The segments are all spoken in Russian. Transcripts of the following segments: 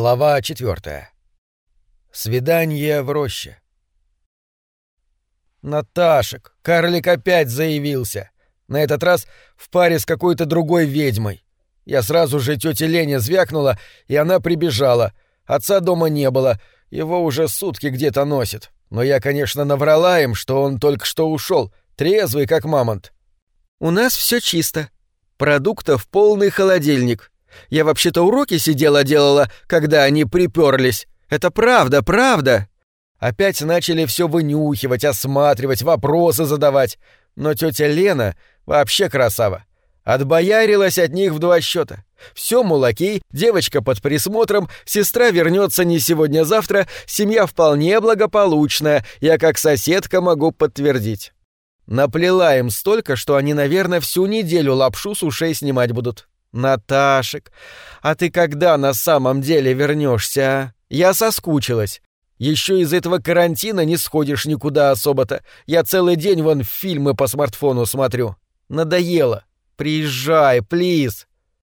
Глава 4. Свидание в роще. Наташек, карлик опять заявился. На этот раз в паре с какой-то другой ведьмой. Я сразу же тёте Лене звякнула, и она прибежала. Отца дома не было, его уже сутки где-то носит. Но я, конечно, наврала им, что он только что ушёл, трезвый как мамонт. «У нас всё чисто. Продуктов полный холодильник. Я вообще-то уроки сидела делала, когда они припёрлись. Это правда, правда!» Опять начали всё вынюхивать, осматривать, вопросы задавать. Но тётя Лена вообще красава. Отбоярилась от них в 2 счёта. Всё, мол, окей, девочка под присмотром, сестра вернётся не сегодня-завтра, семья вполне благополучная, я как соседка могу подтвердить. Наплела им столько, что они, наверное, всю неделю лапшу с ушей снимать будут. «Наташек, а ты когда на самом деле вернёшься, а? Я соскучилась. Ещё из этого карантина не сходишь никуда особо-то. Я целый день вон фильмы по смартфону смотрю. Надоело. Приезжай, плиз».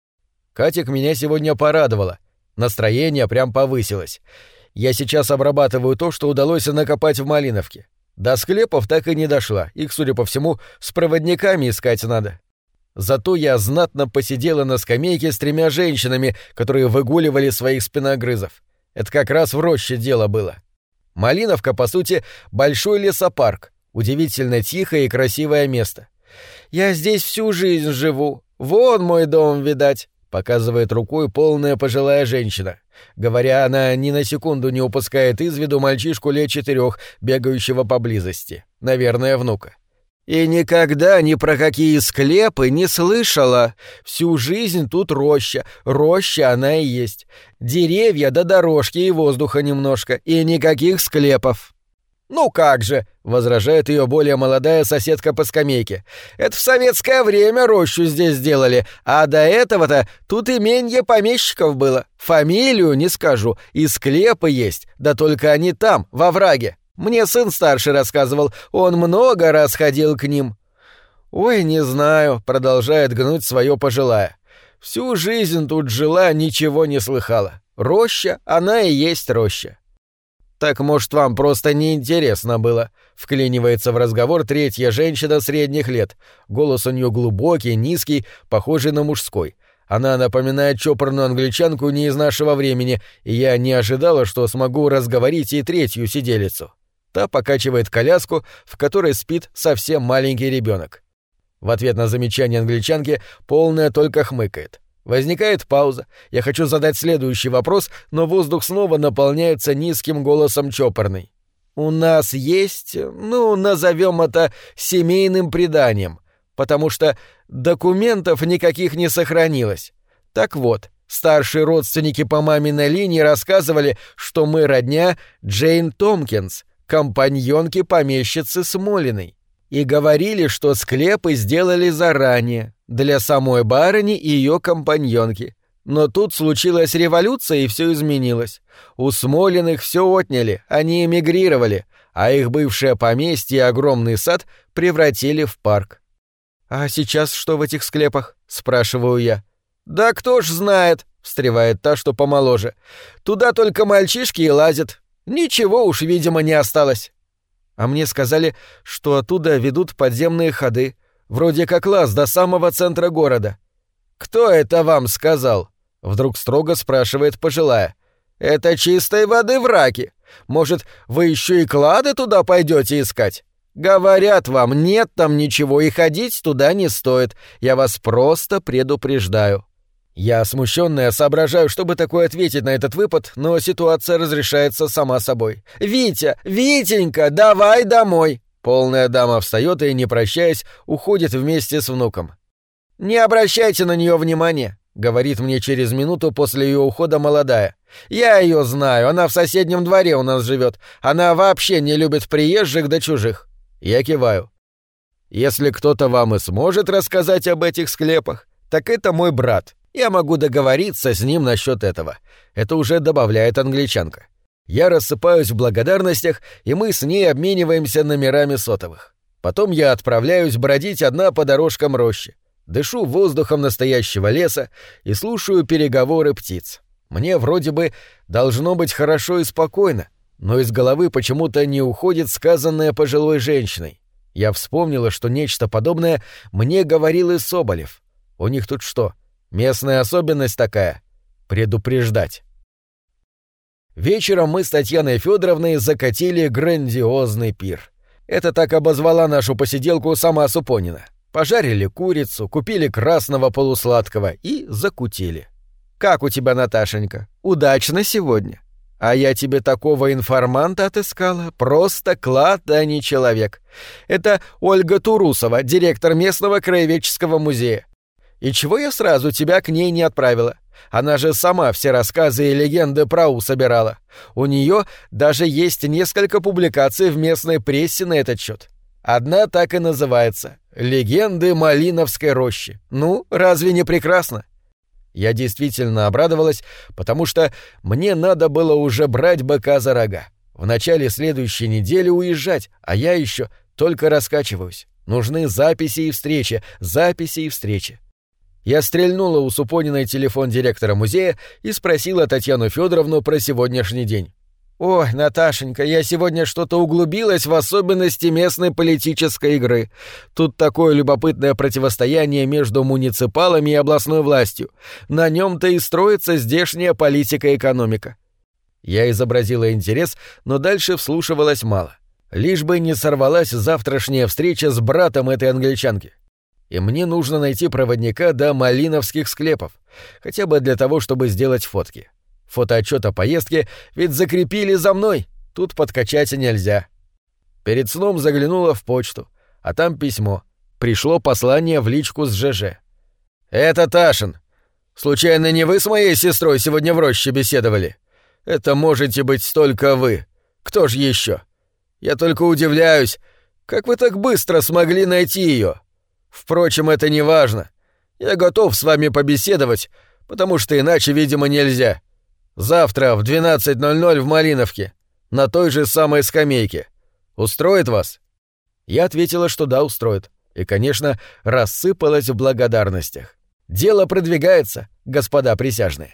Катик меня сегодня порадовала. Настроение прям повысилось. Я сейчас обрабатываю то, что удалось накопать в Малиновке. До склепов так и не дошла. Их, судя по всему, с проводниками искать надо. Зато я знатно посидела на скамейке с 3 женщинами, которые выгуливали своих спиногрызов. Это как раз в роще дело было. Малиновка, по сути, большой лесопарк. Удивительно тихое и красивое место. «Я здесь всю жизнь живу. Вон мой дом, видать», — показывает рукой полная пожилая женщина. Говоря, она ни на секунду не упускает из виду мальчишку лет 4, бегающего поблизости. Наверное, внука. «И никогда ни про какие склепы не слышала. Всю жизнь тут роща. Роща она и есть. Деревья до дорожки и воздуха немножко. И никаких склепов». «Ну как же», — возражает ее более молодая соседка по скамейке. «Это в советское время рощу здесь сделали, а до этого-то тут именье помещиков было. Фамилию не скажу, и склепы есть, да только они там, во враге. Мне сын старший рассказывал, он много раз ходил к ним». «Ой, не знаю», — продолжает гнуть свое пожилая. «Всю жизнь тут жила, ничего не слыхала. Роща, она и есть роща». «Так, может, вам просто неинтересно было?» — вклинивается в разговор 3-я женщина средних лет. Голос у нее глубокий, низкий, похожий на мужской. Она напоминает чопорную англичанку не из нашего времени, и я не ожидала, что смогу разговорить и 3-ю сиделицу. Та покачивает коляску, в которой спит совсем маленький ребенок. В ответ на замечание англичанки полная только хмыкает. Возникает пауза. Я хочу задать следующий вопрос, но воздух снова наполняется низким голосом чопорной. «У нас есть, назовем это семейным преданием, потому что документов никаких не сохранилось. Так вот, старшие родственники по маминой линии рассказывали, что мы родня Джейн Томпкинс, компаньонки помещицы Смолиной, и говорили, что склепы сделали заранее, для самой барыни и ее компаньонки. Но тут случилась революция, и все изменилось. У Смолиных все отняли, они эмигрировали, а их бывшее поместье и огромный сад превратили в парк». «А сейчас что в этих склепах?» — спрашиваю я. «Да кто ж знает», — встревает та, что помоложе. «Туда только мальчишки и лазят. Ничего уж, видимо, не осталось». А мне сказали, что оттуда ведут подземные ходы, вроде как лаз до самого центра города. «Кто это вам сказал?» — вдруг строго спрашивает пожилая. «Это чистой воды враки. Может, вы еще и клады туда пойдете искать? Говорят вам, нет там ничего, и ходить туда не стоит. Я вас просто предупреждаю». Я, смущенная, соображаю, чтобы такое ответить на этот выпад, но ситуация разрешается сама собой. «Витя! Витенька, давай домой!» Полная дама встает и, не прощаясь, уходит вместе с внуком. «Не обращайте на нее внимания», — говорит мне через минуту после ее ухода молодая. «Я ее знаю, она в соседнем дворе у нас живет. Она вообще не любит приезжих да чужих». Я киваю. «Если кто-то вам и сможет рассказать об этих склепах, так это мой брат. Я могу договориться с ним насчет этого». Это уже добавляет англичанка. Я рассыпаюсь в благодарностях, и мы с ней обмениваемся номерами сотовых. Потом я отправляюсь бродить одна по дорожкам рощи. Дышу воздухом настоящего леса и слушаю переговоры птиц. Мне вроде бы должно быть хорошо и спокойно, но из головы почему-то не уходит сказанное пожилой женщиной. Я вспомнила, что нечто подобное мне говорил и Соболев. У них тут что, местная особенность такая — предупреждать. Вечером мы с Татьяной Федоровной закатили грандиозный пир. Это так обозвала нашу посиделку сама Супонина. Пожарили курицу, купили красного полусладкого и закутили. «Как у тебя, Наташенька? Удачно сегодня. А я тебе такого информанта отыскала. Просто клад, а не человек. Это Ольга Турусова, директор местного краеведческого музея. И чего я сразу тебя к ней не отправила? Она же сама все рассказы и легенды про У собирала. У нее даже есть несколько публикаций в местной прессе на этот счет. Одна так и называется «Легенды Малиновской рощи». Ну, разве не прекрасно? Я действительно обрадовалась, потому что мне надо было уже брать быка за рога. В начале следующей недели уезжать, а я еще только раскачиваюсь. Нужны записи и встречи, записи и встречи. Я стрельнула у Супониной телефон директора музея и спросила Татьяну Федоровну про сегодняшний день. «Ой, Наташенька, я сегодня что-то углубилась в особенности местной политической игры. Тут такое любопытное противостояние между муниципалами и областной властью. На нем-то и строится здешняя политика и экономика». Я изобразила интерес, но дальше вслушивалась мало. Лишь бы не сорвалась завтрашняя встреча с братом этой англичанки. И мне нужно найти проводника до малиновских склепов, хотя бы для того, чтобы сделать фотки. Фотоотчет о поездке ведь закрепили за мной, тут подкачать нельзя. Перед сном заглянула в почту, а там письмо. Пришло послание в личку с ЖЖ. «Это Ташин. Случайно не вы с моей сестрой сегодня в роще беседовали? Это можете быть только вы. Кто ж еще? Я только удивляюсь, как вы так быстро смогли найти ее. Впрочем, это не важно. Я готов с вами побеседовать, потому что иначе, видимо, нельзя. Завтра в 12:00 в Малиновке, на той же самой скамейке. Устроит вас?» Я ответила, что да, устроит. И, конечно, рассыпалась в благодарностях. Дело продвигается, господа присяжные.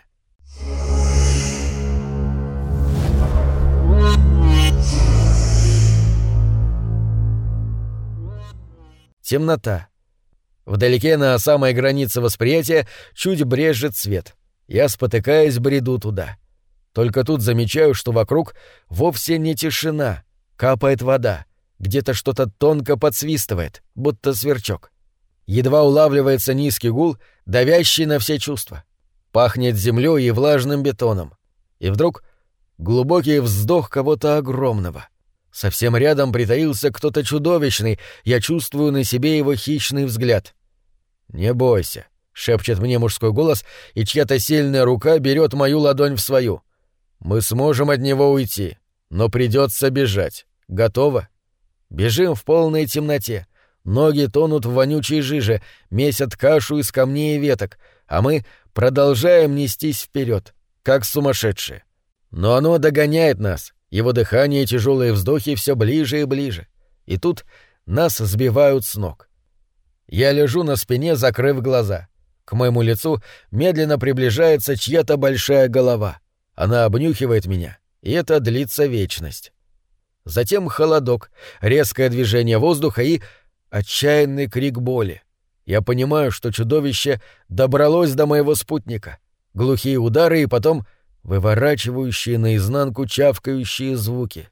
Темнота. Вдалеке на самой границе восприятия чуть брезжит свет. Я, спотыкаясь, бреду туда. Только тут замечаю, что вокруг вовсе не тишина. Капает вода. Где-то что-то тонко подсвистывает, будто сверчок. Едва улавливается низкий гул, давящий на все чувства. Пахнет землей и влажным бетоном. И вдруг глубокий вздох кого-то огромного. Совсем рядом притаился кто-то чудовищный, я чувствую на себе его хищный взгляд. «Не бойся», — шепчет мне мужской голос, и чья-то сильная рука берет мою ладонь в свою. «Мы сможем от него уйти, но придется бежать. Готово?» Бежим в полной темноте. Ноги тонут в вонючей жиже, месят кашу из камней и веток, а мы продолжаем нестись вперед, как сумасшедшие. Но оно догоняет нас, его дыхание и тяжелые вздохи все ближе и ближе. И тут нас сбивают с ног. Я лежу на спине, закрыв глаза. К моему лицу медленно приближается чья-то большая голова. Она обнюхивает меня, и это длится вечность. Затем холодок, резкое движение воздуха и отчаянный крик боли. Я понимаю, что чудовище добралось до моего спутника. Глухие удары и потом выворачивающие наизнанку чавкающие звуки.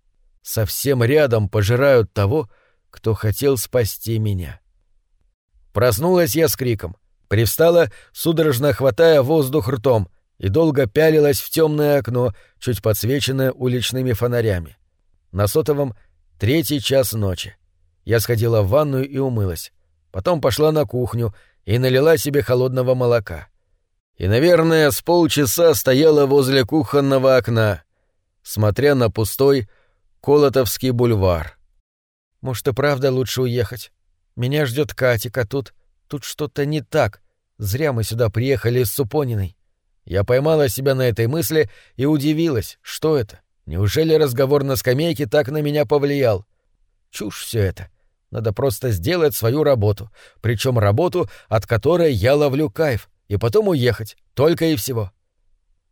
Совсем рядом пожирают того, кто хотел спасти меня. Проснулась я с криком, привстала, судорожно хватая воздух ртом, и долго пялилась в темное окно, чуть подсвеченное уличными фонарями. На сотовом 3 час ночи. Я сходила в ванную и умылась. Потом пошла на кухню и налила себе холодного молока. И, наверное, с полчаса стояла возле кухонного окна, смотря на пустой Колотовский бульвар. Может, и правда лучше уехать? Меня ждет Катик, а тут что-то не так. Зря мы сюда приехали с Супониной. Я поймала себя на этой мысли и удивилась, что это? Неужели разговор на скамейке так на меня повлиял? Чушь все это. Надо просто сделать свою работу, причем работу, от которой я ловлю кайф, и потом уехать, только и всего.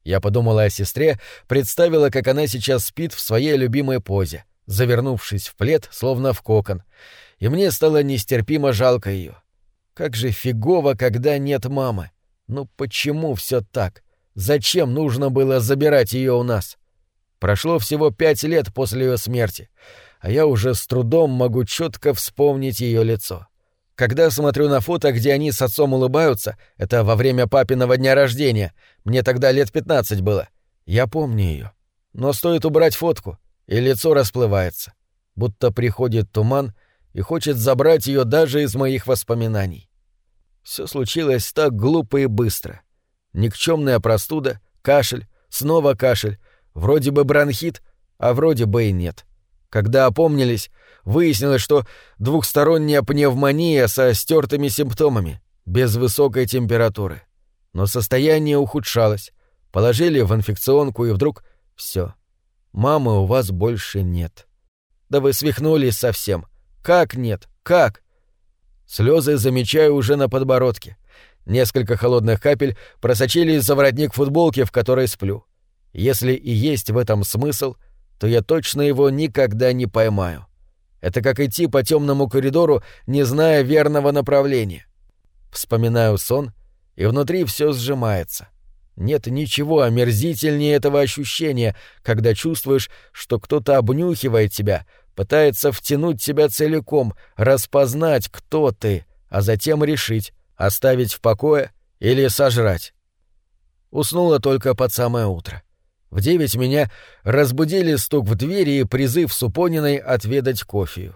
Я подумала о сестре, представила, как она сейчас спит в своей любимой позе, завернувшись в плед, словно в кокон, и мне стало нестерпимо жалко ее. Как же фигово, когда нет мамы. Ну почему все так? Зачем нужно было забирать ее у нас? Прошло всего 5 лет после ее смерти, а я уже с трудом могу четко вспомнить ее лицо. Когда смотрю на фото, где они с отцом улыбаются, это во время папиного дня рождения, мне тогда лет 15 было, я помню ее. Но стоит убрать фотку, и лицо расплывается, будто приходит туман и хочет забрать ее даже из моих воспоминаний. Все случилось так глупо и быстро. Никчемная простуда, кашель, снова кашель, вроде бы бронхит, а вроде бы и нет. Когда опомнились, выяснилось, что двухсторонняя пневмония со стертыми симптомами, без высокой температуры. Но состояние ухудшалось. Положили в инфекционку, и вдруг все. Мамы у вас больше нет. Да вы свихнулись совсем. Как нет? Как? Слезы замечаю уже на подбородке. Несколько холодных капель просочились за воротник футболки, в которой сплю. Если и есть в этом смысл, то я точно его никогда не поймаю. Это как идти по темному коридору, не зная верного направления. Вспоминаю сон, и внутри все сжимается. Нет ничего омерзительнее этого ощущения, когда чувствуешь, что кто-то обнюхивает тебя, пытается втянуть тебя целиком, распознать, кто ты, а затем решить, оставить в покое или сожрать. Уснула только под самое утро. В 9 меня разбудили стук в двери и призыв Супониной отведать кофею.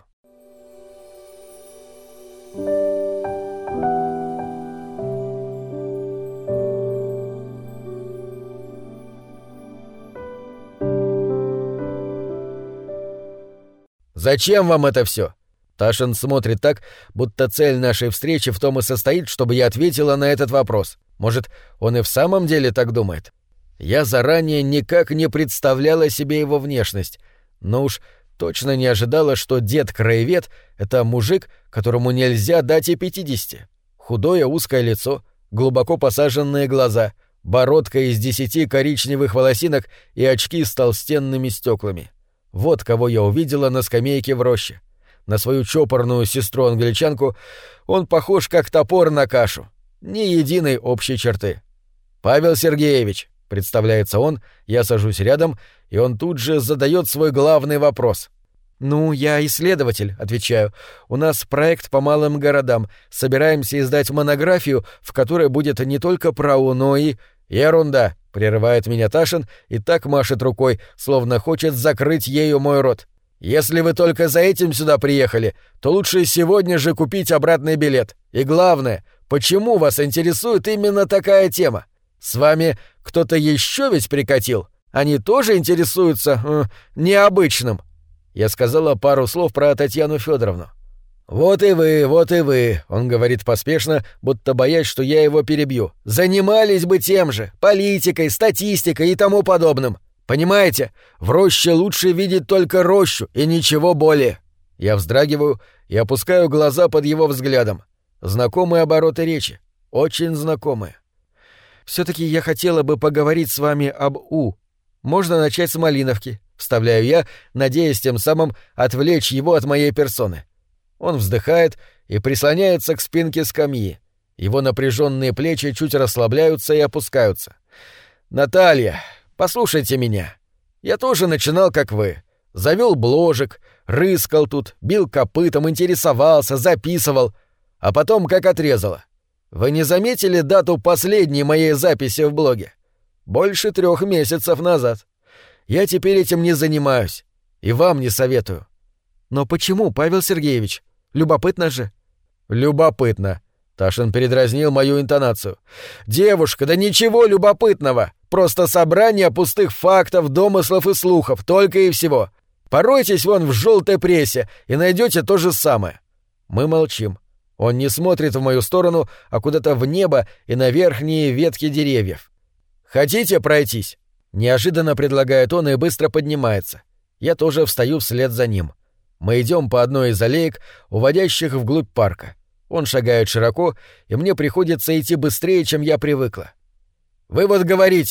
«Зачем вам это все?» Ташин смотрит так, будто цель нашей встречи в том и состоит, чтобы я ответила на этот вопрос. Может, он и в самом деле так думает? Я заранее никак не представляла себе его внешность, но уж точно не ожидала, что дед-краевед — это мужик, которому нельзя дать и 50. Худое узкое лицо, глубоко посаженные глаза, бородка из 10 коричневых волосинок и очки с толстенными стеклами. Вот кого я увидела на скамейке в роще. На свою чопорную сестру-англичанку он похож как топор на кашу. Ни единой общей черты. «Павел Сергеевич», — представляется он, я сажусь рядом, и он тут же задает свой главный вопрос. «Ну, я исследователь», — отвечаю. «У нас проект по малым городам. Собираемся издать монографию, в которой будет не только ПРАО, но и...» «Ерунда», — прерывает меня Ташин и так машет рукой, словно хочет закрыть ею мой рот. «Если вы только за этим сюда приехали, то лучше сегодня же купить обратный билет. И главное, почему вас интересует именно такая тема? С вами кто-то еще ведь прикатил? Они тоже интересуются необычным». Я сказала пару слов про Татьяну Федоровну. «Вот и вы», — он говорит поспешно, будто боясь, что я его перебью. «Занимались бы тем же, политикой, статистикой и тому подобным. Понимаете, в роще лучше видеть только рощу и ничего более». Я вздрагиваю и опускаю глаза под его взглядом. Знакомые обороты речи, очень знакомые. «Все-таки я хотела бы поговорить с вами об У. Можно начать с Малиновки», — вставляю я, надеясь тем самым отвлечь его от моей персоны. Он вздыхает и прислоняется к спинке скамьи. Его напряженные плечи чуть расслабляются и опускаются. «Наталья, послушайте меня. Я тоже начинал, как вы. Завел бложек, рыскал тут, бил копытом, интересовался, записывал. А потом как отрезало. Вы не заметили дату последней моей записи в блоге? Больше 3 месяцев назад. Я теперь этим не занимаюсь. И вам не советую». «Но почему, Павел Сергеевич? Любопытно же». «Любопытно». Ташин передразнил мою интонацию. «Девушка, да ничего любопытного. Просто собрание пустых фактов, домыслов и слухов, только и всего. Поройтесь вон в желтой прессе и найдете то же самое». Мы молчим. Он не смотрит в мою сторону, а куда-то в небо и на верхние ветки деревьев. «Хотите пройтись?» Неожиданно предлагает он и быстро поднимается. Я тоже встаю вслед за ним. Мы идем по одной из аллеек, уводящих вглубь парка. Он шагает широко, и мне приходится идти быстрее, чем я привыкла. «Вы вот говорите,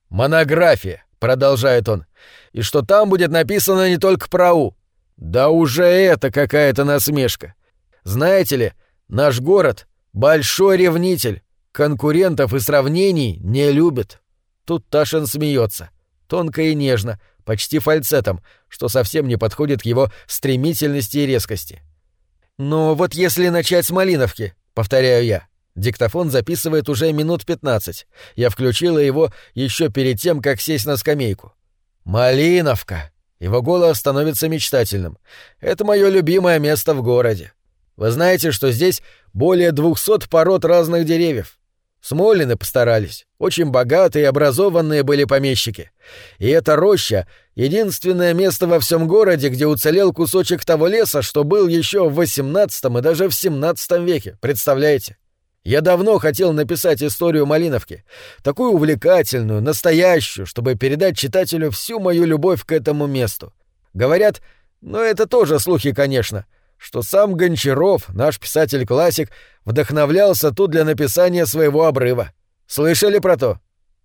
«Монография», — продолжает он, — «и что там будет написано не только про У. Да уже это какая-то насмешка. Знаете ли, наш город — большой ревнитель, конкурентов и сравнений не любит». Тут Ташин смеется, тонко и нежно, почти фальцетом, что совсем не подходит к его стремительности и резкости. «Но вот если начать с Малиновки», — повторяю я. Диктофон записывает уже минут 15. Я включила его еще перед тем, как сесть на скамейку. «Малиновка!» Его голос становится мечтательным. «Это мое любимое место в городе. Вы знаете, что здесь более 200 пород разных деревьев. Смолины постарались. Очень богатые и образованные были помещики. И эта роща — единственное место во всем городе, где уцелел кусочек того леса, что был еще в XVIII и даже в XVII веке. Представляете? Я давно хотел написать историю Малиновки, такую увлекательную, настоящую, чтобы передать читателю всю мою любовь к этому месту. Говорят, но это тоже слухи, конечно, что сам Гончаров, наш писатель-классик, вдохновлялся тут для написания своего обрыва. Слышали про то?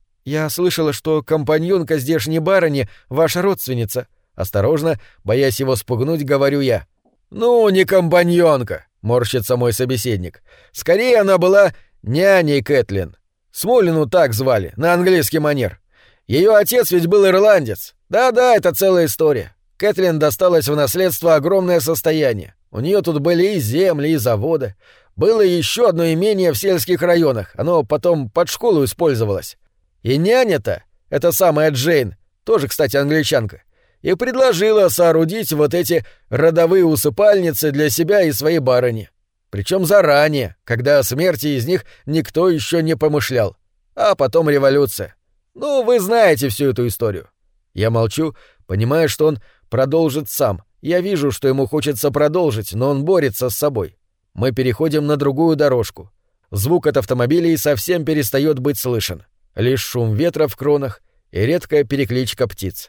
Я слышала, что компаньонка здешней барыни — ваша родственница. Осторожно, боясь его спугнуть, говорю я. «Ну, не компаньонка», — морщится мой собеседник. «Скорее она была няней Кэтлин. Смолину так звали, на английский манер. Ее отец ведь был ирландец. Да-да, это целая история. Кэтлин досталось в наследство огромное состояние. У нее тут были и земли, и заводы. Было еще одно имение в сельских районах. Оно потом под школу использовалось. И няня-то, эта самая Джейн, тоже, кстати, англичанка, и предложила соорудить вот эти родовые усыпальницы для себя и своей барыни. Причем заранее, когда о смерти из них никто еще не помышлял. А потом революция. Ну, вы знаете всю эту историю». Я молчу, понимая, что он продолжит сам. Я вижу, что ему хочется продолжить, но он борется с собой. Мы переходим на другую дорожку. Звук от автомобилей совсем перестает быть слышен. Лишь шум ветра в кронах и редкая перекличка птиц.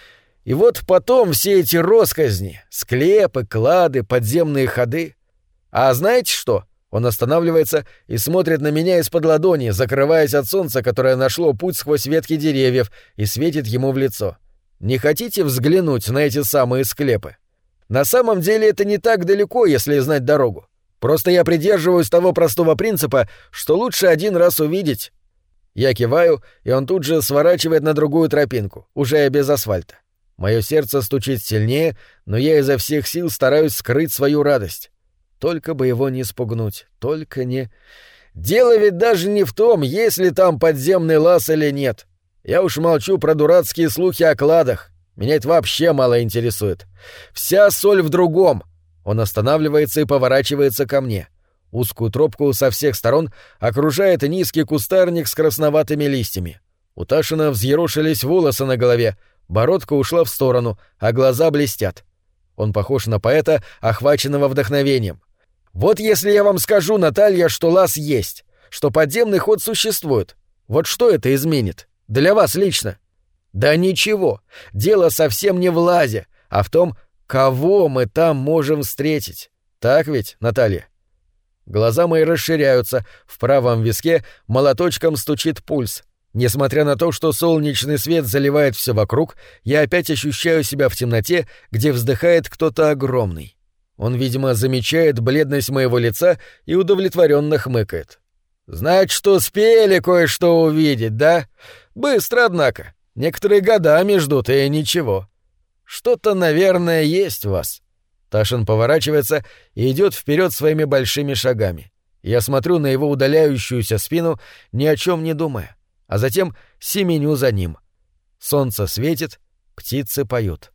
И вот потом все эти росказни, склепы, клады, подземные ходы. А знаете что? Он останавливается и смотрит на меня из-под ладони, закрываясь от солнца, которое нашло путь сквозь ветки деревьев и светит ему в лицо. Не хотите взглянуть на эти самые склепы? На самом деле это не так далеко, если знать дорогу. Просто я придерживаюсь того простого принципа, что лучше один раз увидеть. Я киваю, и он тут же сворачивает на другую тропинку, уже без асфальта. Мое сердце стучит сильнее, но я изо всех сил стараюсь скрыть свою радость. Только бы его не спугнуть, только не... Дело ведь даже не в том, есть ли там подземный лаз или нет. Я уж молчу про дурацкие слухи о кладах. Меня это вообще мало интересует. Вся соль в другом. Он останавливается и поворачивается ко мне. Узкую тропку со всех сторон окружает низкий кустарник с красноватыми листьями. У Ташина взъерошились волосы на голове, бородка ушла в сторону, а глаза блестят. Он похож на поэта, охваченного вдохновением. Вот если я вам скажу, Наталья, что лаз есть, что подземный ход существует, вот что это изменит? Для вас лично? Да ничего. Дело совсем не в лазе, а в том, кого мы там можем встретить. Так ведь, Наталья? Глаза мои расширяются, в правом виске молоточком стучит пульс. Несмотря на то, что солнечный свет заливает все вокруг, я опять ощущаю себя в темноте, где вздыхает кто-то огромный. Он, видимо, замечает бледность моего лица и удовлетворенно хмыкает. «Значит, что успели кое-что увидеть, да? Быстро, однако. Некоторые годами ждут, и ничего. Что-то, наверное, есть в вас». Ташин поворачивается и идет вперед своими большими шагами. Я смотрю на его удаляющуюся спину, ни о чем не думая, а затем семеню за ним. Солнце светит, птицы поют.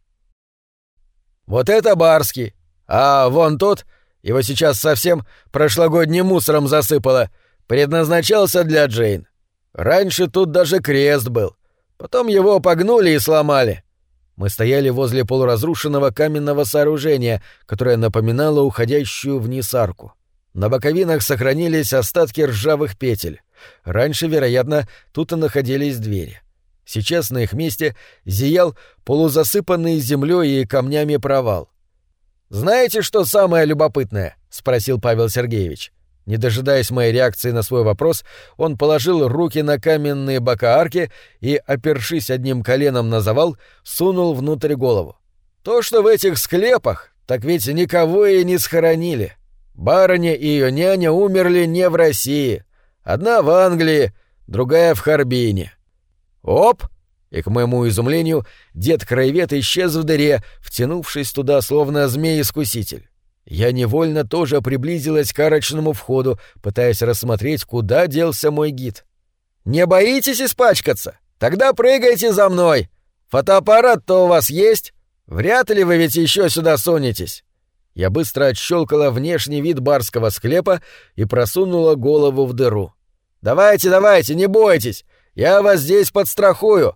«Вот это Барский! А вон тот, его сейчас совсем прошлогодним мусором засыпало, предназначался для Джейн. Раньше тут даже крест был. Потом его погнули и сломали». Мы стояли возле полуразрушенного каменного сооружения, которое напоминало уходящую вниз арку. На боковинах сохранились остатки ржавых петель. Раньше, вероятно, тут и находились двери. Сейчас на их месте зиял полузасыпанный землей и камнями провал. «Знаете, что самое любопытное?» — спросил Павел Сергеевич. Не дожидаясь моей реакции на свой вопрос, он положил руки на каменные бока арки и, опершись одним коленом на завал, сунул внутрь голову. «То, что в этих склепах, так ведь никого и не схоронили. Барыня и ее няня умерли не в России. Одна в Англии, другая в Харбине». «Оп!» И, к моему изумлению, дед-краевед исчез в дыре, втянувшись туда, словно змей-искуситель. Я невольно тоже приблизилась к арочному входу, пытаясь рассмотреть, куда делся мой гид. «Не боитесь испачкаться? Тогда прыгайте за мной. Фотоаппарат-то у вас есть? Вряд ли вы ведь еще сюда сунетесь». Я быстро отщелкала внешний вид барского склепа и просунула голову в дыру. «Давайте, давайте, не бойтесь! Я вас здесь подстрахую!»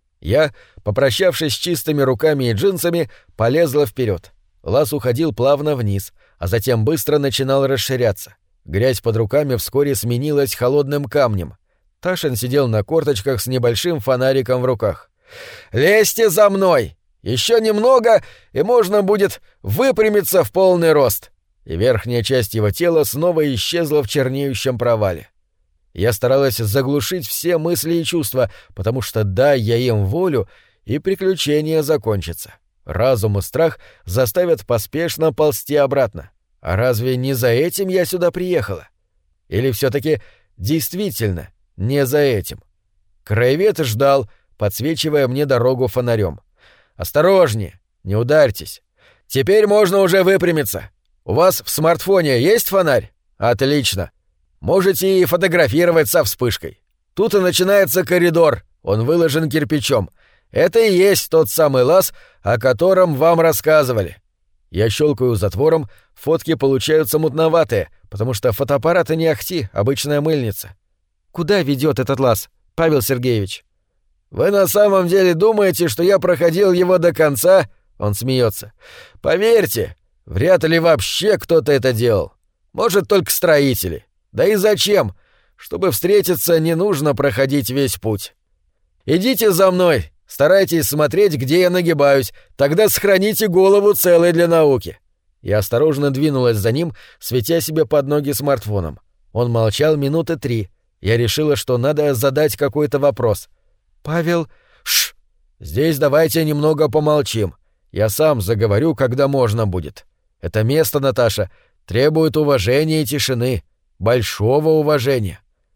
Я, попрощавшись с чистыми руками и джинсами, полезла вперед. Лаз уходил плавно вниз, а затем быстро начинал расширяться. Грязь под руками вскоре сменилась холодным камнем. Ташин сидел на корточках с небольшим фонариком в руках. «Лезьте за мной! Еще немного, и можно будет выпрямиться в полный рост!» И верхняя часть его тела снова исчезла в чернеющем провале. Я старалась заглушить все мысли и чувства, потому что, дай я им волю, и приключение закончится. Разум и страх заставят поспешно ползти обратно. А разве не за этим я сюда приехала? Или все-таки действительно не за этим? Краевед ждал, подсвечивая мне дорогу фонарем. «Осторожнее, не ударьтесь. Теперь можно уже выпрямиться. У вас в смартфоне есть фонарь? Отлично. Можете и фотографировать со вспышкой. Тут и начинается коридор, он выложен кирпичом. Это и есть тот самый лаз, о котором вам рассказывали». Я щелкаю затвором, фотки получаются мутноватые, потому что фотоаппараты не ахти, обычная мыльница. «Куда ведет этот лаз, Павел Сергеевич?» «Вы на самом деле думаете, что я проходил его до конца?» Он смеется. «Поверьте, вряд ли вообще кто-то это делал. Может, только строители. Да и зачем? Чтобы встретиться, не нужно проходить весь путь. Идите за мной, старайтесь смотреть, где я нагибаюсь, тогда сохраните голову целой для науки». Я осторожно двинулась за ним, светя себе под ноги смартфоном. Он молчал минуты 3. Я решила, что надо задать какой-то вопрос. «Павел...» «Шш! Здесь давайте немного помолчим. Я сам заговорю, когда можно будет. Это место, Наташа, требует уважения и тишины. Большого уважения».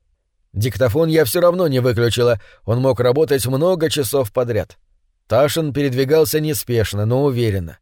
Диктофон я все равно не выключила, он мог работать много часов подряд. Ташин передвигался неспешно, но уверенно.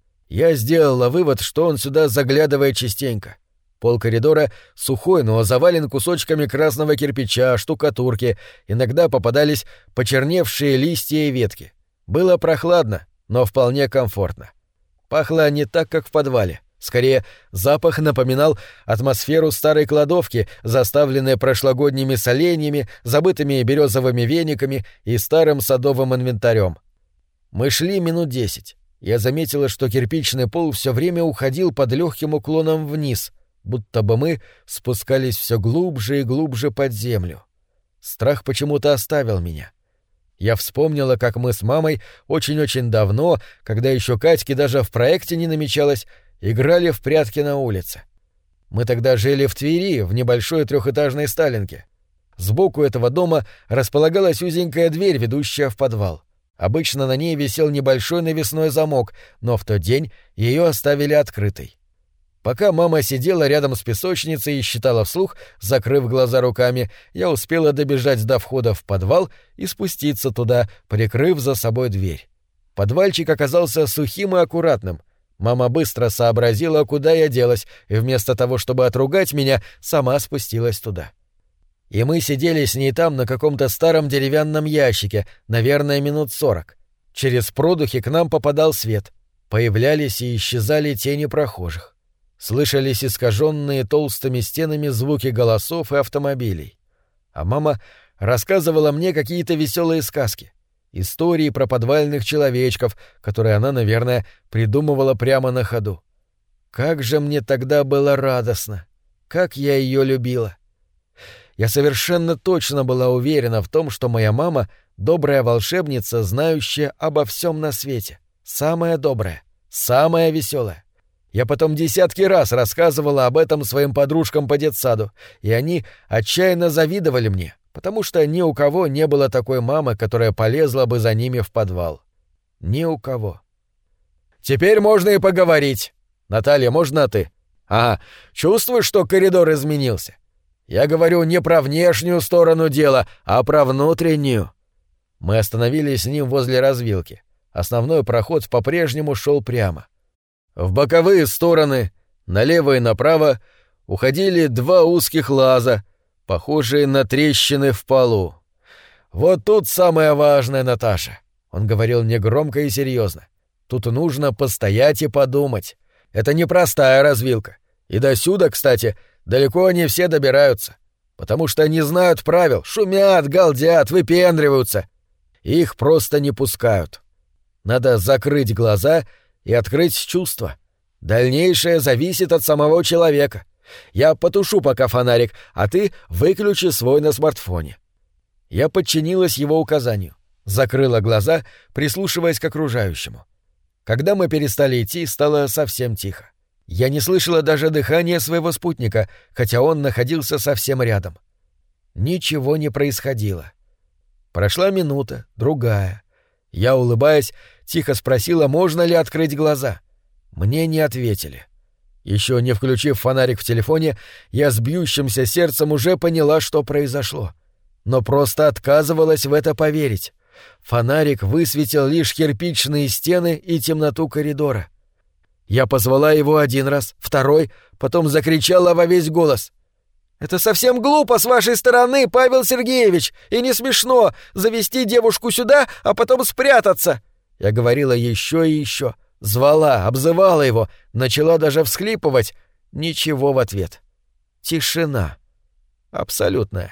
Я сделала вывод, что он сюда заглядывает частенько. Пол коридора сухой, но завален кусочками красного кирпича, штукатурки, иногда попадались почерневшие листья и ветки. Было прохладно, но вполне комфортно. Пахло не так, как в подвале. Скорее, запах напоминал атмосферу старой кладовки, заставленной прошлогодними соленьями, забытыми березовыми вениками и старым садовым инвентарем. Мы шли минут 10. Я заметила, что кирпичный пол все время уходил под легким уклоном вниз, будто бы мы спускались все глубже и глубже под землю. Страх почему-то оставил меня. Я вспомнила, как мы с мамой очень-очень давно, когда еще Катьке даже в проекте не намечалось, играли в прятки на улице. Мы тогда жили в Твери, в небольшой 3-этажной Сталинке. Сбоку этого дома располагалась узенькая дверь, ведущая в подвал. Обычно на ней висел небольшой навесной замок, но в тот день ее оставили открытой. Пока мама сидела рядом с песочницей и считала вслух, закрыв глаза руками, я успела добежать до входа в подвал и спуститься туда, прикрыв за собой дверь. Подвальчик оказался сухим и аккуратным. Мама быстро сообразила, куда я делась, и вместо того, чтобы отругать меня, сама спустилась туда. И мы сидели с ней там на каком-то старом деревянном ящике, наверное, минут 40. Через продухи к нам попадал свет. Появлялись и исчезали тени прохожих. Слышались искаженные толстыми стенами звуки голосов и автомобилей. А мама рассказывала мне какие-то веселые сказки. Истории про подвальных человечков, которые она, наверное, придумывала прямо на ходу. Как же мне тогда было радостно! Как я ее любила! Я совершенно точно была уверена в том, что моя мама — добрая волшебница, знающая обо всем на свете. Самая добрая, самая веселая. Я потом десятки раз рассказывала об этом своим подружкам по детсаду, и они отчаянно завидовали мне, потому что ни у кого не было такой мамы, которая полезла бы за ними в подвал. Ни у кого. Теперь можно и поговорить. Наталья, можно ты? Ага, чувствуешь, что коридор изменился? Я говорю не про внешнюю сторону дела, а про внутреннюю. Мы остановились с ним возле развилки. Основной проход по-прежнему шел прямо. В боковые стороны, налево и направо, уходили два узких лаза, похожие на трещины в полу. «Вот тут самое важное, Наташа», — он говорил негромко и серьезно. «Тут нужно постоять и подумать. Это непростая развилка. И досюда, кстати, далеко не все добираются, потому что не знают правил, шумят, галдят, выпендриваются. Их просто не пускают. Надо закрыть глаза и открыть чувства. Дальнейшее зависит от самого человека. Я потушу пока фонарик, а ты выключи свой на смартфоне». Я подчинилась его указанию, закрыла глаза, прислушиваясь к окружающему. Когда мы перестали идти, стало совсем тихо. Я не слышала даже дыхания своего спутника, хотя он находился совсем рядом. Ничего не происходило. Прошла минута, другая. Я, улыбаясь, тихо спросила, можно ли открыть глаза. Мне не ответили. Еще не включив фонарик в телефоне, я с бьющимся сердцем уже поняла, что произошло. Но просто отказывалась в это поверить. Фонарик высветил лишь кирпичные стены и темноту коридора. Я позвала его один раз, второй, потом закричала во весь голос. «Это совсем глупо с вашей стороны, Павел Сергеевич, и не смешно завести девушку сюда, а потом спрятаться!» Я говорила еще и еще, звала, обзывала его, начала даже всхлипывать. Ничего в ответ. Тишина. Абсолютная.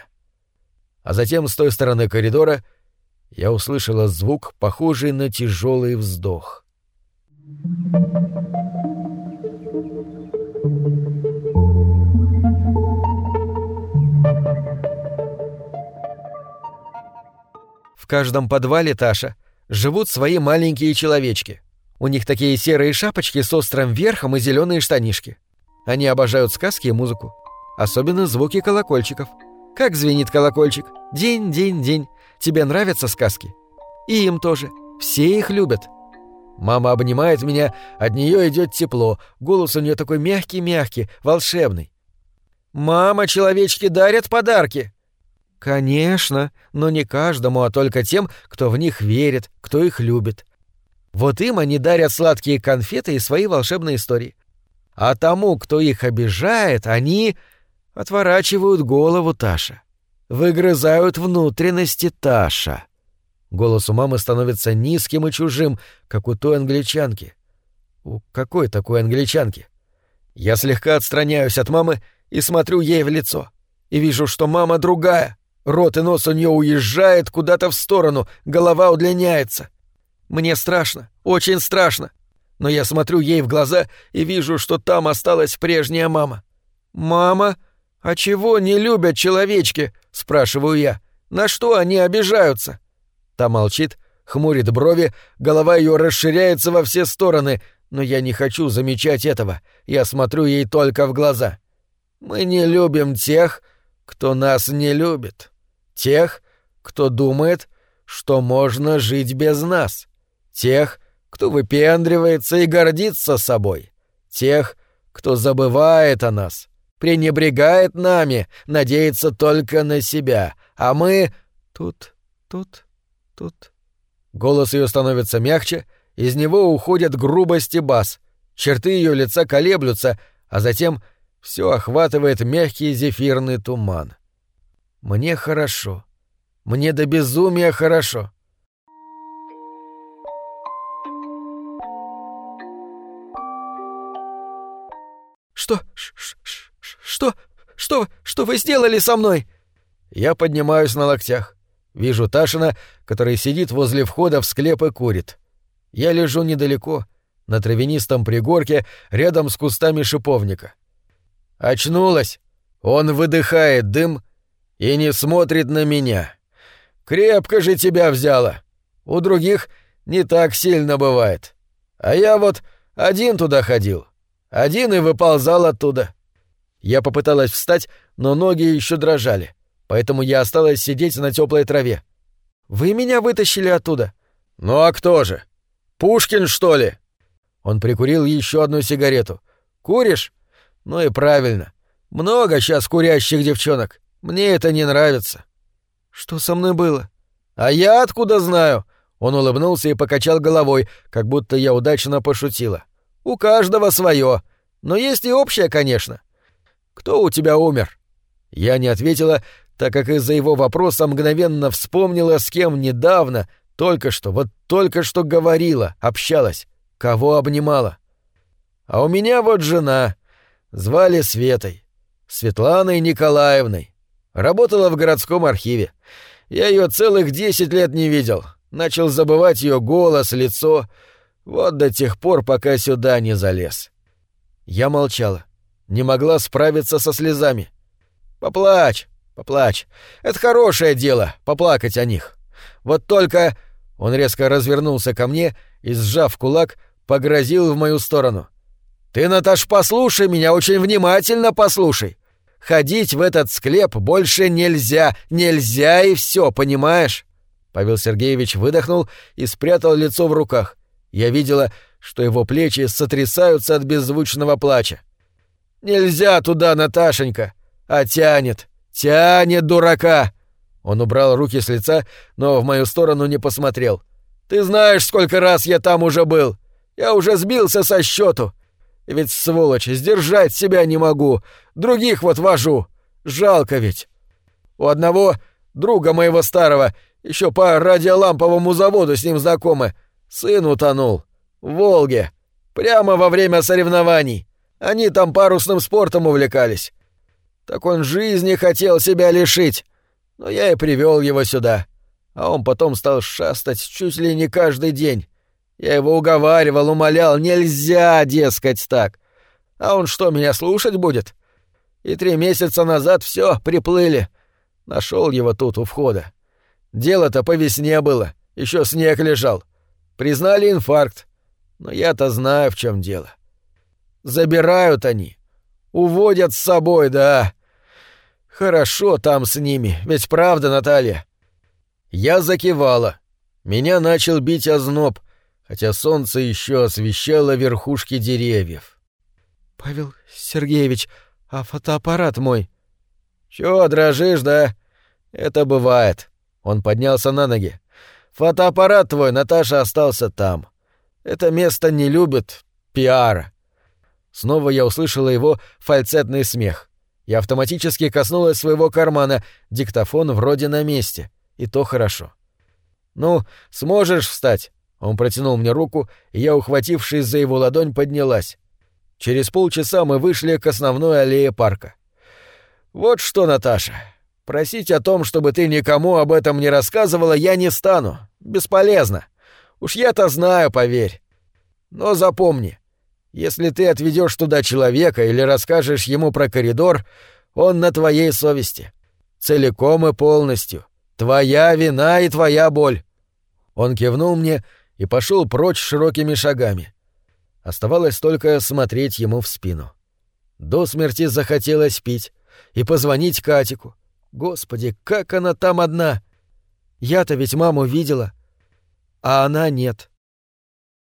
А затем с той стороны коридора я услышала звук, похожий на тяжелый вздох. В каждом подвале, Таша, живут свои маленькие человечки. У них такие серые шапочки с острым верхом и зеленые штанишки. Они обожают сказки и музыку. Особенно звуки колокольчиков. Как звенит колокольчик? День, день, день. Тебе нравятся сказки? И им тоже. Все их любят. Мама обнимает меня, от нее идет тепло. Голос у нее такой мягкий-мягкий, волшебный. «Мама, человечки дарят подарки!» «Конечно, но не каждому, а только тем, кто в них верит, кто их любит. Вот им они дарят сладкие конфеты и свои волшебные истории. А тому, кто их обижает, они отворачивают голову, Таша. Выгрызают внутренности, Таша». Голос у мамы становится низким и чужим, как у той англичанки. У какой такой англичанки? Я слегка отстраняюсь от мамы и смотрю ей в лицо. И вижу, что мама другая. Рот и нос у нее уезжает куда-то в сторону, голова удлиняется. Мне страшно, очень страшно. Но я смотрю ей в глаза и вижу, что там осталась прежняя мама. «Мама, а чего не любят человечки?» — спрашиваю я. «На что они обижаются?» Та молчит, хмурит брови, голова ее расширяется во все стороны, но я не хочу замечать этого. Я смотрю ей только в глаза. «Мы не любим тех, кто нас не любит. Тех, кто думает, что можно жить без нас. Тех, кто выпендривается и гордится собой. Тех, кто забывает о нас, пренебрегает нами, надеется только на себя. А мы... Тут... Голос ее становится мягче, из него уходят грубость и бас. Черты ее лица колеблются, а затем все охватывает мягкий зефирный туман. Мне хорошо. Мне до безумия хорошо. Что вы сделали со мной?» Я поднимаюсь на локтях. Вижу Ташина, который сидит возле входа в склеп и курит. Я лежу недалеко, на травянистом пригорке, рядом с кустами шиповника. Очнулась. Он выдыхает дым и не смотрит на меня. Крепко же тебя взяла. У других не так сильно бывает. А я вот один туда ходил. Один и выползал оттуда». Я попыталась встать, но ноги еще дрожали, поэтому я осталась сидеть на теплой траве. «Вы меня вытащили оттуда?» «Ну а кто же? Пушкин, что ли?» Он прикурил еще одну сигарету. «Куришь? Ну и правильно. Много сейчас курящих девчонок. Мне это не нравится». «Что со мной было?» «А я откуда знаю?» Он улыбнулся и покачал головой, как будто я удачно пошутила. «У каждого свое. Но есть и общее, конечно. Кто у тебя умер?» Я не ответила, так как из-за его вопроса мгновенно вспомнила, с кем недавно, только что говорила, общалась, кого обнимала. «А у меня вот жена. Звали Светой. Светланой Николаевной. Работала в городском архиве. Я ее целых 10 лет не видел. Начал забывать ее голос, лицо. Вот до тех пор, пока сюда не залез». Я молчала. Не могла справиться со слезами. «Поплачь, поплачь. Это хорошее дело, поплакать о них. Вот только...» Он резко развернулся ко мне и, сжав кулак, погрозил в мою сторону. «Ты, Наташ, послушай меня, очень внимательно послушай. Ходить в этот склеп больше нельзя, нельзя и все, понимаешь?» Павел Сергеевич выдохнул и спрятал лицо в руках. Я видела, что его плечи сотрясаются от беззвучного плача. «Нельзя туда, Наташенька! А тянет, дурака!» Он убрал руки с лица, но в мою сторону не посмотрел. «Ты знаешь, сколько раз я там уже был! Я уже сбился со счету! Ведь, сволочь, сдержать себя не могу! Других вот вожу! Жалко ведь! У одного друга моего старого, еще по радиоламповому заводу с ним знакомы, сын утонул. В Волге. Прямо во время соревнований. Они там парусным спортом увлекались. Так он жизни хотел себя лишить. Но я и привел его сюда. А он потом стал шастать чуть ли не каждый день. Я его уговаривал, умолял, нельзя, дескать, так. А он что, меня слушать будет? И 3 месяца назад все, приплыли. Нашел его тут у входа. Дело-то по весне было, еще снег лежал. Признали инфаркт. Но я-то знаю, в чем дело. Забирают они. Уводят с собой, да. Хорошо там с ними, ведь правда, Наталья?» Я закивала. Меня начал бить озноб, хотя солнце еще освещало верхушки деревьев. «Павел Сергеевич, а фотоаппарат мой?» «Чё, дрожишь, да? Это бывает». Он поднялся на ноги. «Фотоаппарат твой, Наташа, остался там. Это место не любит пиара». Снова я услышала его фальцетный смех. Я автоматически коснулась своего кармана, диктофон вроде на месте. И то хорошо. «Ну, сможешь встать?» Он протянул мне руку, и я, ухватившись за его ладонь, поднялась. Через полчаса мы вышли к основной аллее парка. «Вот что, Наташа, просить о том, чтобы ты никому об этом не рассказывала, я не стану. Бесполезно. Уж я-то знаю, поверь. Но запомни, если ты отведешь туда человека или расскажешь ему про коридор, он на твоей совести. Целиком и полностью. Твоя вина и твоя боль». Он кивнул мне и пошел прочь широкими шагами. Оставалось только смотреть ему в спину. До смерти захотелось пить и позвонить Катику. Господи, как она там одна! Я-то ведь маму видела, а она нет.